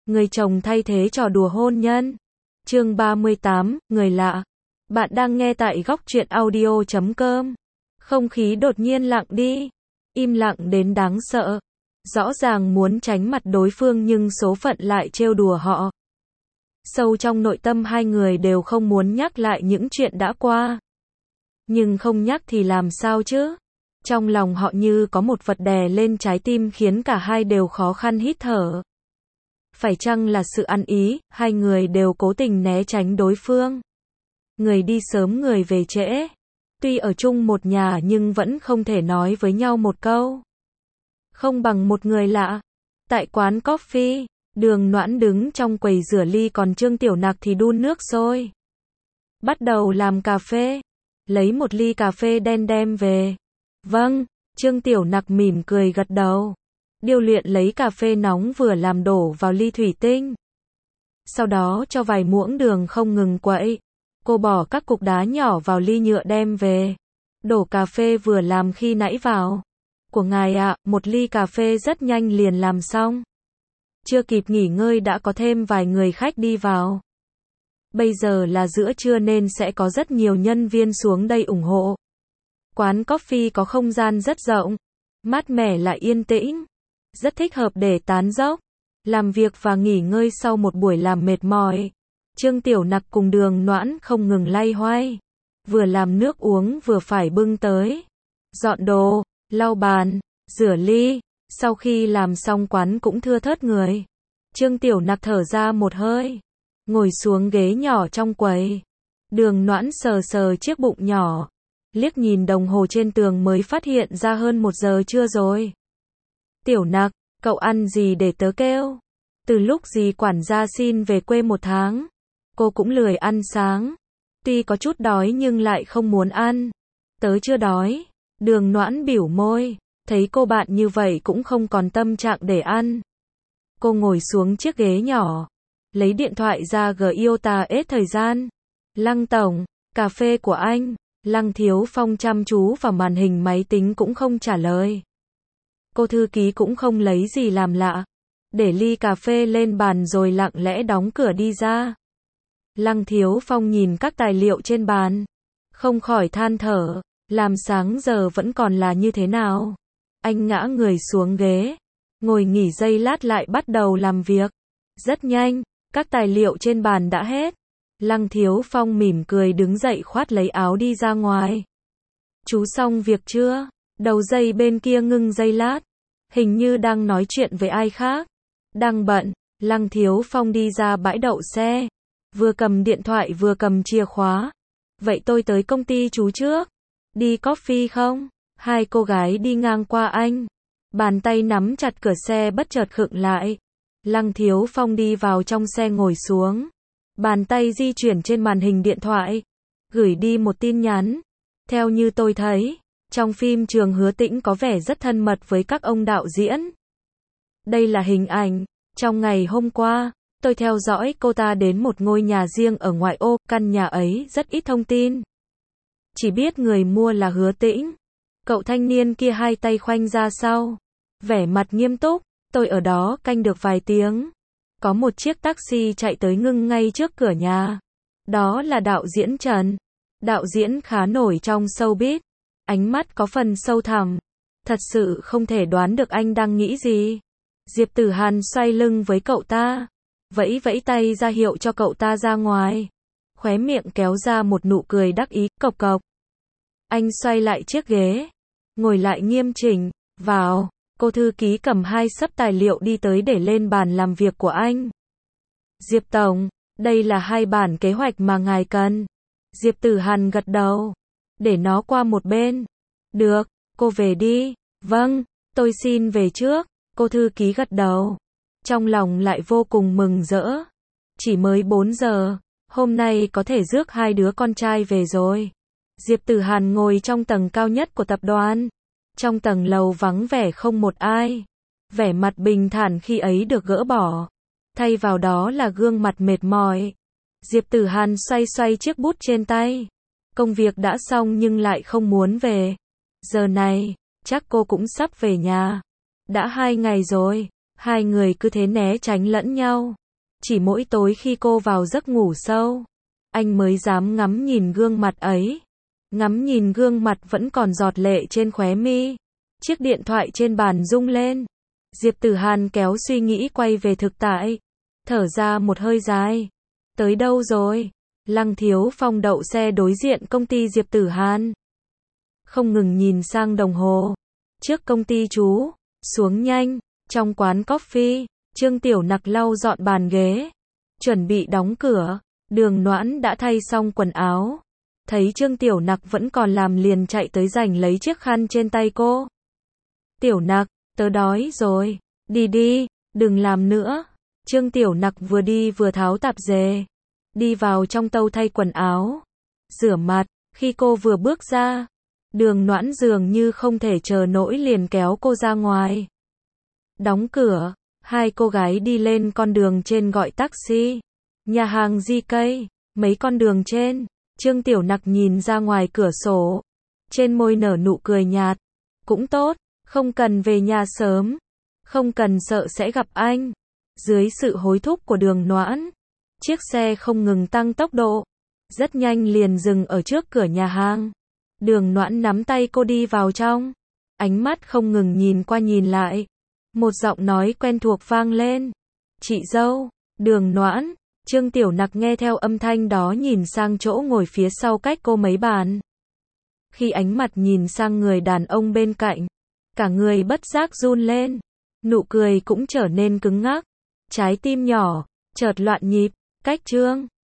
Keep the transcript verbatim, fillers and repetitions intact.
Người chồng thay thế trò đùa hôn nhân. Chương ba mươi tám, người lạ. Bạn đang nghe tại góc truyện audio chấm com. Không khí đột nhiên lặng đi. Im lặng đến đáng sợ. Rõ ràng muốn tránh mặt đối phương nhưng số phận lại trêu đùa họ. Sâu trong nội tâm hai người đều không muốn nhắc lại những chuyện đã qua. Nhưng không nhắc thì làm sao chứ? Trong lòng họ như có một vật đè lên trái tim khiến cả hai đều khó khăn hít thở. Phải chăng là sự ăn ý, hai người đều cố tình né tránh đối phương. Người đi sớm người về trễ. Tuy ở chung một nhà nhưng vẫn không thể nói với nhau một câu. Không bằng một người lạ. Tại quán coffee, Đường Noãn đứng trong quầy rửa ly còn Trương Tiểu Nặc thì đun nước sôi. Bắt đầu làm cà phê. Lấy một ly cà phê đen đem về. Vâng, Trương Tiểu Nặc mỉm cười gật đầu. Điêu luyện lấy cà phê nóng vừa làm đổ vào ly thủy tinh. Sau đó cho vài muỗng đường không ngừng quậy. Cô bỏ các cục đá nhỏ vào ly nhựa đem về. Đổ cà phê vừa làm khi nãy vào. Của ngài ạ, một ly cà phê rất nhanh liền làm xong. Chưa kịp nghỉ ngơi đã có thêm vài người khách đi vào. Bây giờ là giữa trưa nên sẽ có rất nhiều nhân viên xuống đây ủng hộ. Quán coffee có không gian rất rộng, mát mẻ lại yên tĩnh. Rất thích hợp để tán dóc, làm việc và nghỉ ngơi sau một buổi làm mệt mỏi. Trương Tiểu Nặc cùng Đường Noãn không ngừng lay hoay. Vừa làm nước uống vừa phải bưng tới. Dọn đồ, lau bàn, rửa ly. Sau khi làm xong quán cũng thưa thớt người. Trương Tiểu Nặc thở ra một hơi. Ngồi xuống ghế nhỏ trong quầy. Đường Noãn sờ sờ chiếc bụng nhỏ. Liếc nhìn đồng hồ trên tường mới phát hiện ra hơn một giờ trưa rồi. Tiểu Nặc, cậu ăn gì để tớ kêu? Từ lúc dì quản gia xin về quê một tháng, cô cũng lười ăn sáng. Tuy có chút đói nhưng lại không muốn ăn. Tớ chưa đói. Đường Noãn bỉu môi, thấy cô bạn như vậy cũng không còn tâm trạng để ăn. Cô ngồi xuống chiếc ghế nhỏ, lấy điện thoại ra gờ i ô ta ết thời gian. Lăng tổng, cà phê của anh. Lăng Thiếu Phong chăm chú vào màn hình máy tính cũng không trả lời. Cô thư ký cũng không lấy gì làm lạ. Để ly cà phê lên bàn rồi lặng lẽ đóng cửa đi ra. Lăng Thiếu Phong nhìn các tài liệu trên bàn. Không khỏi than thở. Làm sáng giờ vẫn còn là như thế nào? Anh ngã người xuống ghế. Ngồi nghỉ giây lát lại bắt đầu làm việc. Rất nhanh, các tài liệu trên bàn đã hết. Lăng Thiếu Phong mỉm cười đứng dậy khoát lấy áo đi ra ngoài. Chú xong việc chưa? Đầu dây bên kia ngưng giây lát. Hình như đang nói chuyện với ai khác. Đang bận, Lăng Thiếu Phong đi ra bãi đậu xe. Vừa cầm điện thoại vừa cầm chìa khóa. Vậy tôi tới công ty chú trước. Đi coffee không? Hai cô gái đi ngang qua anh. Bàn tay nắm chặt cửa xe bất chợt khựng lại. Lăng Thiếu Phong đi vào trong xe ngồi xuống. Bàn tay di chuyển trên màn hình điện thoại. Gửi đi một tin nhắn. Theo như tôi thấy, trong phim Trường Hứa Tĩnh có vẻ rất thân mật với các ông đạo diễn. Đây là hình ảnh. Trong ngày hôm qua, tôi theo dõi cô ta đến một ngôi nhà riêng ở ngoại ô. Căn nhà ấy rất ít thông tin. Chỉ biết người mua là Hứa Tĩnh. Cậu thanh niên kia hai tay khoanh ra sau. Vẻ mặt nghiêm túc. Tôi ở đó canh được vài tiếng. Có một chiếc taxi chạy tới ngưng ngay trước cửa nhà. Đó là đạo diễn Trần. Đạo diễn khá nổi trong showbiz. Ánh mắt có phần sâu thẳm. Thật sự không thể đoán được anh đang nghĩ gì. Diệp Tử Hàn xoay lưng với cậu ta. Vẫy vẫy tay ra hiệu cho cậu ta ra ngoài. Khóe miệng kéo ra một nụ cười đắc ý, cộc cộc. Anh xoay lại chiếc ghế. Ngồi lại nghiêm chỉnh. Vào. Cô thư ký cầm hai xấp tài liệu đi tới để lên bàn làm việc của anh. Diệp Tổng, đây là hai bản kế hoạch mà ngài cần. Diệp Tử Hàn gật đầu. Để nó qua một bên. Được, cô về đi. Vâng, tôi xin về trước. Cô thư ký gật đầu. Trong lòng lại vô cùng mừng rỡ. Chỉ mới bốn giờ, hôm nay có thể rước hai đứa con trai về rồi. Diệp Tử Hàn ngồi trong tầng cao nhất của tập đoàn. Trong tầng lầu vắng vẻ không một ai. Vẻ mặt bình thản khi ấy được gỡ bỏ. Thay vào đó là gương mặt mệt mỏi. Diệp Tử Hàn xoay xoay chiếc bút trên tay. Công việc đã xong nhưng lại không muốn về. Giờ này, chắc cô cũng sắp về nhà. Đã hai ngày rồi. Hai người cứ thế né tránh lẫn nhau. Chỉ mỗi tối khi cô vào giấc ngủ sâu, anh mới dám ngắm nhìn gương mặt ấy. Ngắm nhìn gương mặt vẫn còn giọt lệ trên khóe mi. Chiếc điện thoại trên bàn rung lên. Diệp Tử Hàn kéo suy nghĩ quay về thực tại. Thở ra một hơi dài. Tới đâu rồi? Lăng Thiếu Phong đậu xe đối diện công ty Diệp Tử Hàn. Không ngừng nhìn sang đồng hồ. Trước công ty chú. Xuống nhanh. Trong quán coffee, Trương Tiểu Nặc lau dọn bàn ghế. Chuẩn bị đóng cửa. Đường Noãn đã thay xong quần áo. Thấy Trương Tiểu Nặc vẫn còn làm liền chạy tới giành lấy chiếc khăn trên tay cô. Tiểu Nặc, tớ đói rồi. Đi đi, đừng làm nữa. Trương Tiểu Nặc vừa đi vừa tháo tạp dề. Đi vào trong tâu thay quần áo. Rửa mặt, khi cô vừa bước ra. Đường Noãn dường như không thể chờ nổi liền kéo cô ra ngoài. Đóng cửa, hai cô gái đi lên con đường trên gọi taxi. Nhà hàng Di Cây, mấy con đường trên. Trương Tiểu Nặc nhìn ra ngoài cửa sổ. Trên môi nở nụ cười nhạt. Cũng tốt, không cần về nhà sớm. Không cần sợ sẽ gặp anh. Dưới sự hối thúc của Đường Noãn, chiếc xe không ngừng tăng tốc độ. Rất nhanh liền dừng ở trước cửa nhà hàng. Đường Noãn nắm tay cô đi vào trong. Ánh mắt không ngừng nhìn qua nhìn lại. Một giọng nói quen thuộc vang lên. Chị dâu, Đường Noãn. Trương Tiểu Nặc nghe theo âm thanh đó nhìn sang chỗ ngồi phía sau cách cô mấy bàn. Khi ánh mặt nhìn sang người đàn ông bên cạnh, cả người bất giác run lên. Nụ cười cũng trở nên cứng ngắc. Trái tim nhỏ chợt loạn nhịp. Cách Trương